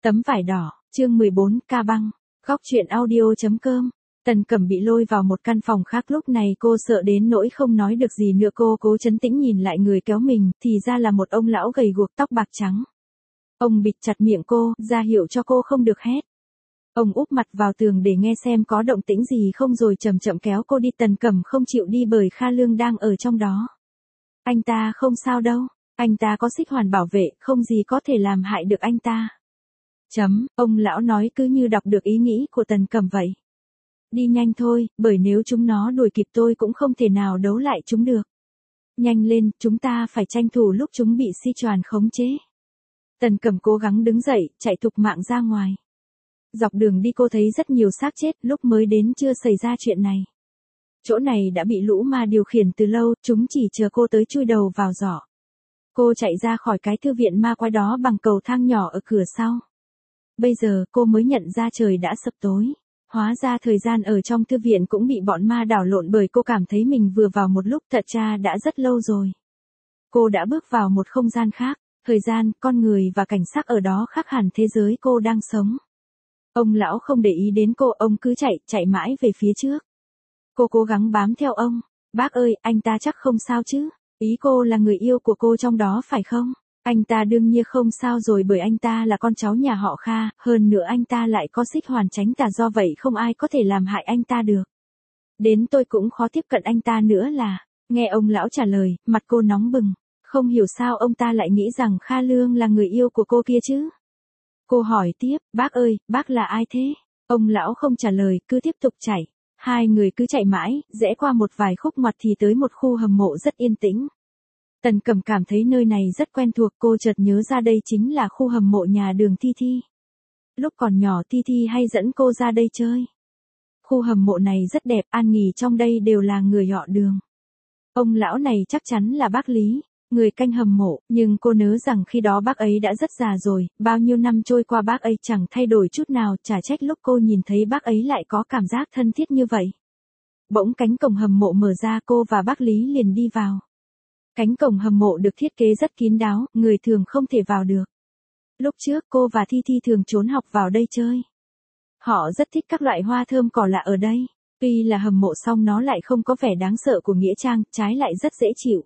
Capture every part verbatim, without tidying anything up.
Tấm vải đỏ, chương mười bốn, ca băng, góc truyện audio.com. Tần Cẩm bị lôi vào một căn phòng khác, lúc này cô sợ đến nỗi không nói được gì nữa, cô cố trấn tĩnh nhìn lại người kéo mình, thì ra là một ông lão gầy guộc tóc bạc trắng. Ông bịt chặt miệng cô, ra hiệu cho cô không được hét. Ông úp mặt vào tường để nghe xem có động tĩnh gì không rồi chậm chậm kéo cô đi. Tần Cẩm không chịu đi bởi Kha Lương đang ở trong đó. Anh ta không sao đâu, anh ta có xích hoàn bảo vệ, không gì có thể làm hại được anh ta. Chấm, ông lão nói cứ như đọc được ý nghĩ của Tần Cẩm vậy. Đi nhanh thôi, bởi nếu chúng nó đuổi kịp tôi cũng không thể nào đấu lại chúng được. Nhanh lên, chúng ta phải tranh thủ lúc chúng bị Si Choàn khống chế. Tần Cẩm cố gắng đứng dậy, chạy thục mạng ra ngoài. Dọc đường đi cô thấy rất nhiều xác chết, lúc mới đến chưa xảy ra chuyện này. Chỗ này đã bị lũ ma điều khiển từ lâu, chúng chỉ chờ cô tới chui đầu vào giỏ. Cô chạy ra khỏi cái thư viện ma quái đó bằng cầu thang nhỏ ở cửa sau. Bây giờ cô mới nhận ra trời đã sập tối. Hóa ra thời gian ở trong thư viện cũng bị bọn ma đảo lộn, bởi cô cảm thấy mình vừa vào một lúc thật ra đã rất lâu rồi. Cô đã bước vào một không gian khác, thời gian, con người và cảnh sắc ở đó khác hẳn thế giới cô đang sống. Ông lão không để ý đến cô, ông cứ chạy, chạy mãi về phía trước. Cô cố gắng bám theo ông. Bác ơi, anh ta chắc không sao chứ? Ý cô là người yêu của cô trong đó phải không? Anh ta đương nhiên không sao rồi, bởi anh ta là con cháu nhà họ Kha, hơn nữa anh ta lại có xích hoàn tránh tà, do vậy không ai có thể làm hại anh ta được. Đến tôi cũng khó tiếp cận anh ta nữa là. Nghe ông lão trả lời, mặt cô nóng bừng. Không hiểu sao ông ta lại nghĩ rằng Kha Lương là người yêu của cô kia chứ? Cô hỏi tiếp, bác ơi, bác là ai thế? Ông lão không trả lời, cứ tiếp tục chạy. Hai người cứ chạy mãi, rẽ qua một vài khúc ngoặt thì tới một khu hầm mộ rất yên tĩnh. Tần Cẩm cảm thấy nơi này rất quen thuộc, cô chợt nhớ ra đây chính là khu hầm mộ nhà Đường Thi Thi. Lúc còn nhỏ Thi Thi hay dẫn cô ra đây chơi. Khu hầm mộ này rất đẹp, an nghỉ trong đây đều là người họ Đường. Ông lão này chắc chắn là bác Lý, người canh hầm mộ, nhưng cô nhớ rằng khi đó bác ấy đã rất già rồi, bao nhiêu năm trôi qua bác ấy chẳng thay đổi chút nào, chả trách lúc cô nhìn thấy bác ấy lại có cảm giác thân thiết như vậy. Bỗng cánh cổng hầm mộ mở ra, cô và bác Lý liền đi vào. Cánh cổng hầm mộ được thiết kế rất kín đáo, người thường không thể vào được. Lúc trước cô và Thi Thi thường trốn học vào đây chơi. Họ rất thích các loại hoa thơm cỏ lạ ở đây. Tuy là hầm mộ song nó lại không có vẻ đáng sợ của nghĩa trang, trái lại rất dễ chịu.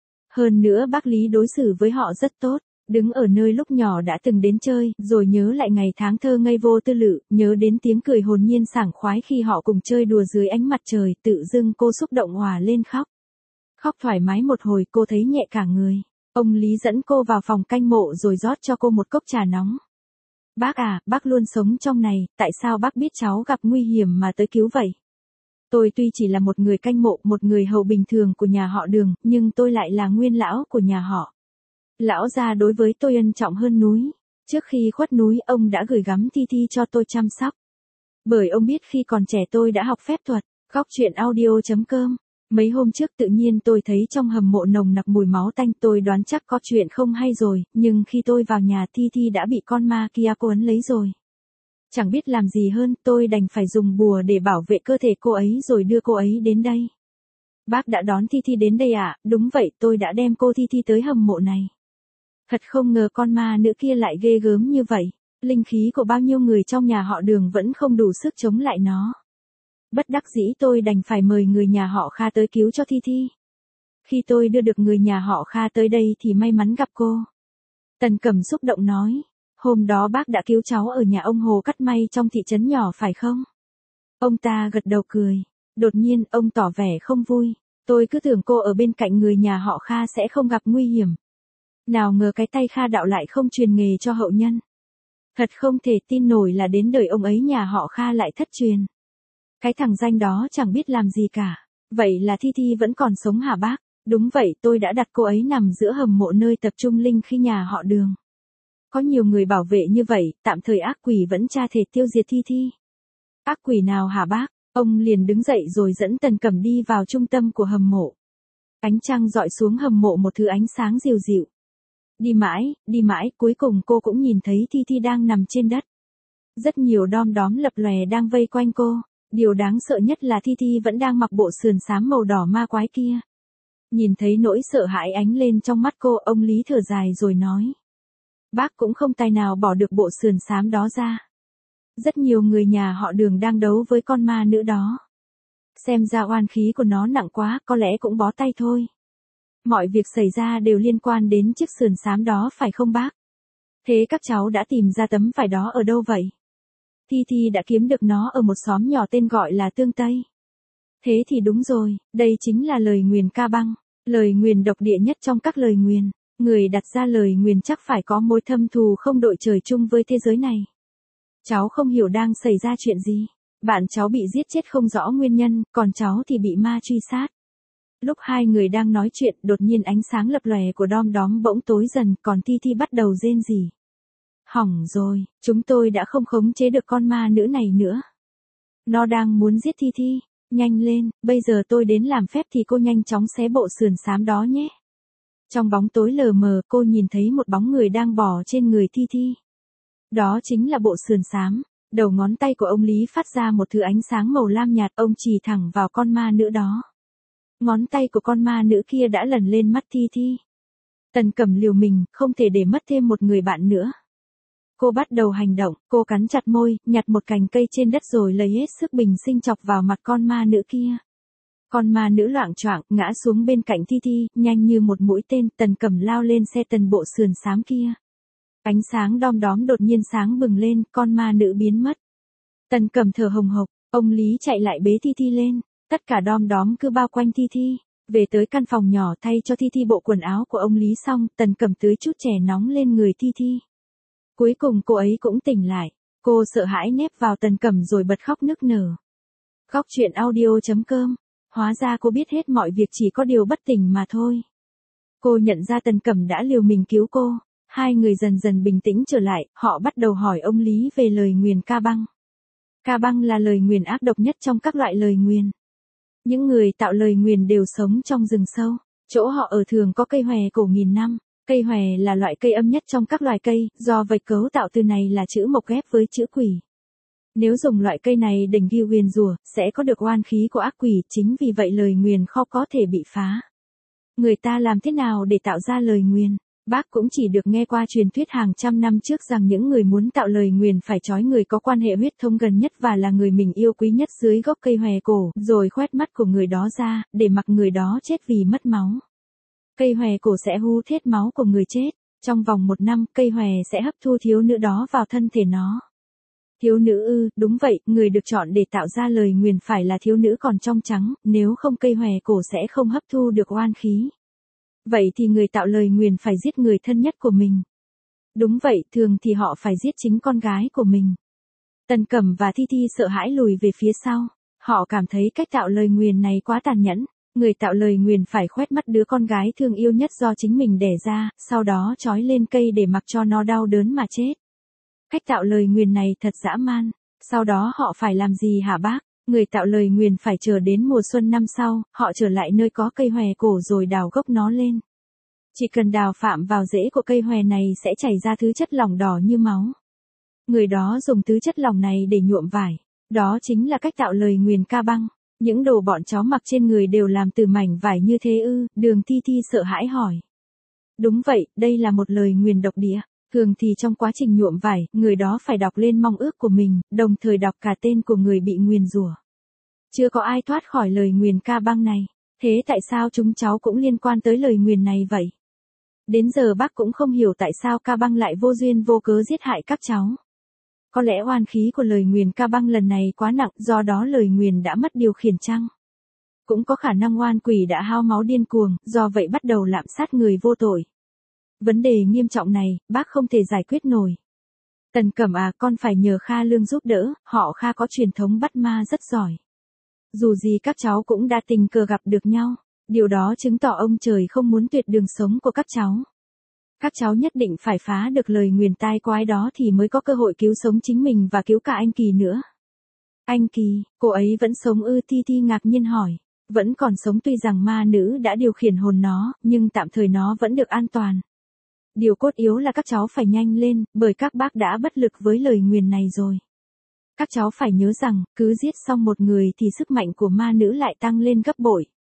Hơn nữa bác Lý đối xử với họ rất tốt, đứng ở nơi lúc nhỏ đã từng đến chơi, rồi nhớ lại ngày tháng thơ ngây vô tư lự, nhớ đến tiếng cười hồn nhiên sảng khoái khi họ cùng chơi đùa dưới ánh mặt trời, tự dưng cô xúc động òa lên khóc. Khóc thoải mái một hồi cô thấy nhẹ cả người. Ông Lý dẫn cô vào phòng canh mộ rồi rót cho cô một cốc trà nóng. Bác à, bác luôn sống trong này, tại sao bác biết cháu gặp nguy hiểm mà tới cứu vậy? Tôi tuy chỉ là một người canh mộ, một người hầu bình thường của nhà họ Đường, nhưng tôi lại là nguyên lão của nhà họ. Lão gia đối với tôi ân trọng hơn núi. Trước khi khuất núi, ông đã gửi gắm Thi Thi cho tôi chăm sóc. Bởi ông biết khi còn trẻ tôi đã học phép thuật. Góc truyện audio.com. Mấy hôm trước tự nhiên tôi thấy trong hầm mộ nồng nặc mùi máu tanh, tôi đoán chắc có chuyện không hay rồi, nhưng khi tôi vào nhà Thi Thi đã bị con ma kia cuốn lấy rồi. Chẳng biết làm gì hơn, tôi đành phải dùng bùa để bảo vệ cơ thể cô ấy rồi đưa cô ấy đến đây. Bác đã đón Thi Thi đến đây à? Đúng vậy, tôi đã đem cô Thi Thi tới hầm mộ này. Thật không ngờ con ma nữ kia lại ghê gớm như vậy. Linh khí của bao nhiêu người trong nhà họ Đường vẫn không đủ sức chống lại nó. Bất đắc dĩ tôi đành phải mời người nhà họ Kha tới cứu cho Thi Thi. Khi tôi đưa được người nhà họ Kha tới đây thì may mắn gặp cô. Tần Cẩm xúc động nói. Hôm đó bác đã cứu cháu ở nhà ông Hồ Cắt May trong thị trấn nhỏ phải không? Ông ta gật đầu cười. Đột nhiên ông tỏ vẻ không vui. Tôi cứ tưởng cô ở bên cạnh người nhà họ Kha sẽ không gặp nguy hiểm. Nào ngờ cái tay Kha đạo lại không truyền nghề cho hậu nhân. Thật không thể tin nổi là đến đời ông ấy nhà họ Kha lại thất truyền. Cái thằng danh đó chẳng biết làm gì cả. Vậy là Thi Thi vẫn còn sống hả bác? Đúng vậy, tôi đã đặt cô ấy nằm giữa hầm mộ nơi tập trung linh khi nhà họ Đường. Có nhiều người bảo vệ như vậy, tạm thời ác quỷ vẫn tra thể tiêu diệt Thi Thi. Ác quỷ nào hả bác? Ông liền đứng dậy rồi dẫn Tần Cẩm đi vào trung tâm của hầm mộ. Ánh trăng dọi xuống hầm mộ một thứ ánh sáng dịu dịu. Đi mãi, đi mãi, cuối cùng cô cũng nhìn thấy Thi Thi đang nằm trên đất. Rất nhiều đom đóm lập lòe đang vây quanh cô. Điều đáng sợ nhất là Thi Thi vẫn đang mặc bộ sườn xám màu đỏ ma quái kia. Nhìn thấy nỗi sợ hãi ánh lên trong mắt cô, ông Lý thở dài rồi nói. Bác cũng không tài nào bỏ được bộ sườn xám đó ra. Rất nhiều người nhà họ Đường đang đấu với con ma nữ đó. Xem ra oan khí của nó nặng quá, có lẽ cũng bó tay thôi. Mọi việc xảy ra đều liên quan đến chiếc sườn xám đó phải không bác? Thế các cháu đã tìm ra tấm vải đó ở đâu vậy? Thi Thi đã kiếm được nó ở một xóm nhỏ tên gọi là Tương Tây. Thế thì đúng rồi, đây chính là lời nguyền Ca Băng, lời nguyền độc địa nhất trong các lời nguyền. Người đặt ra lời nguyền chắc phải có mối thâm thù không đội trời chung với thế giới này. Cháu không hiểu đang xảy ra chuyện gì. Bạn cháu bị giết chết không rõ nguyên nhân, còn cháu thì bị ma truy sát. Lúc hai người đang nói chuyện, đột nhiên ánh sáng lập lòe của đom đóm bỗng tối dần, còn Thi Thi bắt đầu rên rỉ. Hỏng rồi, chúng tôi đã không khống chế được con ma nữ này nữa. Nó đang muốn giết Thi Thi. Nhanh lên, bây giờ tôi đến làm phép thì cô nhanh chóng xé bộ sườn xám đó nhé. Trong bóng tối lờ mờ, cô nhìn thấy một bóng người đang bò trên người Thi Thi. Đó chính là bộ sườn xám. Đầu ngón tay của ông Lý phát ra một thứ ánh sáng màu lam nhạt, ông chỉ thẳng vào con ma nữ đó. Ngón tay của con ma nữ kia đã lần lên mắt Thi Thi. Tần Cẩm liều mình, không thể để mất thêm một người bạn nữa. Cô bắt đầu hành động, cô cắn chặt môi, nhặt một cành cây trên đất rồi lấy hết sức bình sinh chọc vào mặt con ma nữ kia. Con ma nữ loạng choạng ngã xuống bên cạnh Thi Thi, nhanh như một mũi tên. Tần Cẩm lao lên xe tần bộ sườn xám kia. Ánh sáng đom đóm đột nhiên sáng bừng lên, con ma nữ biến mất. Tần Cẩm thở hồng hộc, ông Lý chạy lại bế Thi Thi lên. Tất cả đom đóm cứ bao quanh Thi Thi. Về tới căn phòng nhỏ thay cho Thi Thi bộ quần áo của ông Lý xong, Tần Cẩm tưới chút chè nóng lên người Thi Thi. Cuối cùng cô ấy cũng tỉnh lại. Cô sợ hãi nép vào Tần Cẩm rồi bật khóc nức nở. Góc truyện audio chấm com. Hóa ra cô biết hết mọi việc, chỉ có điều bất tỉnh mà thôi. Cô nhận ra Tần Cẩm đã liều mình cứu cô. Hai người dần dần bình tĩnh trở lại, họ bắt đầu hỏi ông Lý về lời nguyền Ca Băng. Ca Băng là lời nguyền ác độc nhất trong các loại lời nguyền. Những người tạo lời nguyền đều sống trong rừng sâu. Chỗ họ ở thường có cây hòe cổ nghìn năm. Cây hòe là loại cây âm nhất trong các loài cây, do vậy cấu tạo từ này là chữ mộc ghép với chữ quỷ. Nếu dùng loại cây này đỉnh ghi nguyền rủa, sẽ có được oan khí của ác quỷ, chính vì vậy lời nguyền khó có thể bị phá. Người ta làm thế nào để tạo ra lời nguyền? Bác cũng chỉ được nghe qua truyền thuyết hàng trăm năm trước rằng những người muốn tạo lời nguyền phải trói người có quan hệ huyết thống gần nhất và là người mình yêu quý nhất dưới gốc cây hòe cổ, rồi khoét mắt của người đó ra, để mặc người đó chết vì mất máu. Cây hòe cổ sẽ hút hết máu của người chết. Trong vòng một năm, cây hòe sẽ hấp thu thiếu nữ đó vào thân thể nó. Thiếu nữ ư, đúng vậy, người được chọn để tạo ra lời nguyền phải là thiếu nữ còn trong trắng, nếu không cây hòe cổ sẽ không hấp thu được oan khí. Vậy thì người tạo lời nguyền phải giết người thân nhất của mình. Đúng vậy, thường thì họ phải giết chính con gái của mình. Tần Cẩm và Thi Thi sợ hãi lùi về phía sau. Họ cảm thấy cách tạo lời nguyền này quá tàn nhẫn. Người tạo lời nguyền phải khoét mắt đứa con gái thương yêu nhất do chính mình đẻ ra, sau đó trói lên cây để mặc cho nó đau đớn mà chết. Cách tạo lời nguyền này thật dã man. Sau đó họ phải làm gì hả bác? Người tạo lời nguyền phải chờ đến mùa xuân năm sau, họ trở lại nơi có cây hòe cổ rồi đào gốc nó lên. Chỉ cần đào phạm vào rễ của cây hòe này sẽ chảy ra thứ chất lỏng đỏ như máu. Người đó dùng thứ chất lỏng này để nhuộm vải. Đó chính là cách tạo lời nguyền Ca Băng. Những đồ bọn cháu mặc trên người đều làm từ mảnh vải như thế ư? Đường Thi Thi sợ hãi hỏi. Đúng vậy, đây là một lời nguyền độc địa. Thường thì trong quá trình nhuộm vải, người đó phải đọc lên mong ước của mình, đồng thời đọc cả tên của người bị nguyền rủa. Chưa có ai thoát khỏi lời nguyền Ca Băng này. Thế tại sao chúng cháu cũng liên quan tới lời nguyền này vậy? Đến giờ bác cũng không hiểu tại sao Ca Băng lại vô duyên vô cớ giết hại các cháu. Có lẽ oan khí của lời nguyền Ca Băng lần này quá nặng, do đó lời nguyền đã mất điều khiển chăng? Cũng có khả năng oan quỷ đã hao máu điên cuồng, do vậy bắt đầu lạm sát người vô tội. Vấn đề nghiêm trọng này, bác không thể giải quyết nổi. Tần Cẩm à, con phải nhờ Kha Lương giúp đỡ, họ Kha có truyền thống bắt ma rất giỏi. Dù gì các cháu cũng đã tình cờ gặp được nhau, điều đó chứng tỏ ông trời không muốn tuyệt đường sống của các cháu. Các cháu nhất định phải phá được lời nguyền tai quái đó thì mới có cơ hội cứu sống chính mình và cứu cả anh Kỳ nữa. Anh Kỳ, cô ấy vẫn sống ư? Thi Thi ngạc nhiên hỏi. Vẫn còn sống, tuy rằng ma nữ đã điều khiển hồn nó, nhưng tạm thời nó vẫn được an toàn. Điều cốt yếu là các cháu phải nhanh lên, bởi các bác đã bất lực với lời nguyền này rồi. Các cháu phải nhớ rằng, cứ giết xong một người thì sức mạnh của ma nữ lại tăng lên gấp bội.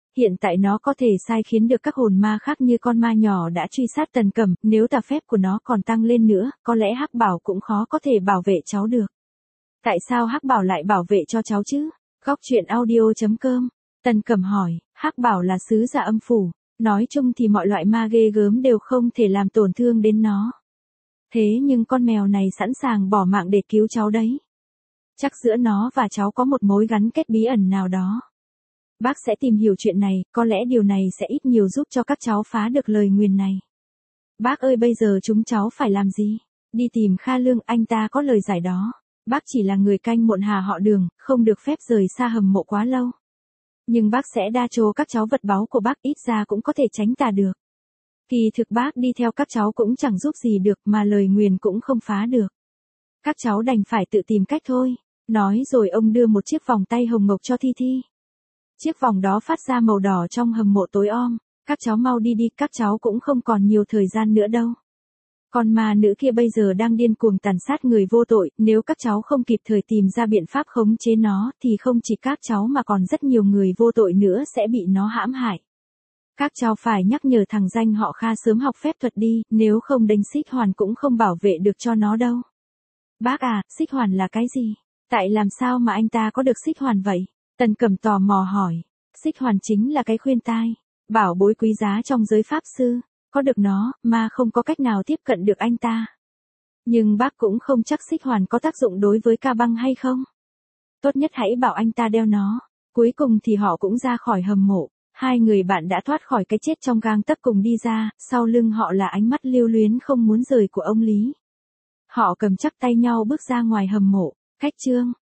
Hiện tại nó có thể sai khiến được các hồn ma khác như con ma nhỏ đã truy sát Tần Cẩm, nếu tà phép của nó còn tăng lên nữa, có lẽ Hắc Bảo cũng khó có thể bảo vệ cháu được. Tại sao Hắc Bảo lại bảo vệ cho cháu chứ? Góc truyện audio chấm com. Tần Cẩm hỏi, Hắc Bảo là sứ giả âm phủ, nói chung thì mọi loại ma ghê gớm đều không thể làm tổn thương đến nó. Thế nhưng con mèo này sẵn sàng bỏ mạng để cứu cháu đấy. Chắc giữa nó và cháu có một mối gắn kết bí ẩn nào đó. Bác sẽ tìm hiểu chuyện này, có lẽ điều này sẽ ít nhiều giúp cho các cháu phá được lời nguyền này. Bác ơi, bây giờ chúng cháu phải làm gì? Đi tìm Kha Lương, anh ta có lời giải đó. Bác chỉ là người canh mộn hà họ Đường, không được phép rời xa hầm mộ quá lâu. Nhưng bác sẽ đa trô các cháu vật báu của bác, ít ra cũng có thể tránh tà được. Kỳ thực bác đi theo các cháu cũng chẳng giúp gì được, mà lời nguyền cũng không phá được. Các cháu đành phải tự tìm cách thôi. Nói rồi ông đưa một chiếc vòng tay hồng ngọc cho Thi Thi. Chiếc vòng đó phát ra màu đỏ trong hầm mộ tối om. Các cháu mau đi đi, các cháu cũng không còn nhiều thời gian nữa đâu. Con ma nữ kia bây giờ đang điên cuồng tàn sát người vô tội, nếu các cháu không kịp thời tìm ra biện pháp khống chế nó, thì không chỉ các cháu mà còn rất nhiều người vô tội nữa sẽ bị nó hãm hại. Các cháu phải nhắc nhở thằng danh họ Kha sớm học phép thuật đi, nếu không đánh xích hoàn cũng không bảo vệ được cho nó đâu. Bác à, xích hoàn là cái gì? Tại làm sao mà anh ta có được xích hoàn vậy? Tần Cẩm tò mò hỏi. Xích hoàn chính là cái khuyên tai, bảo bối quý giá trong giới pháp sư. Có được nó, mà không có cách nào tiếp cận được anh ta. Nhưng bác cũng không chắc xích hoàn có tác dụng đối với Ca Băng hay không. Tốt nhất hãy bảo anh ta đeo nó. Cuối cùng thì họ cũng ra khỏi hầm mộ. Hai người bạn đã thoát khỏi cái chết trong gang tấc cùng đi ra, sau lưng họ là ánh mắt lưu luyến không muốn rời của ông Lý. Họ cầm chắc tay nhau bước ra ngoài hầm mộ. Khách chương.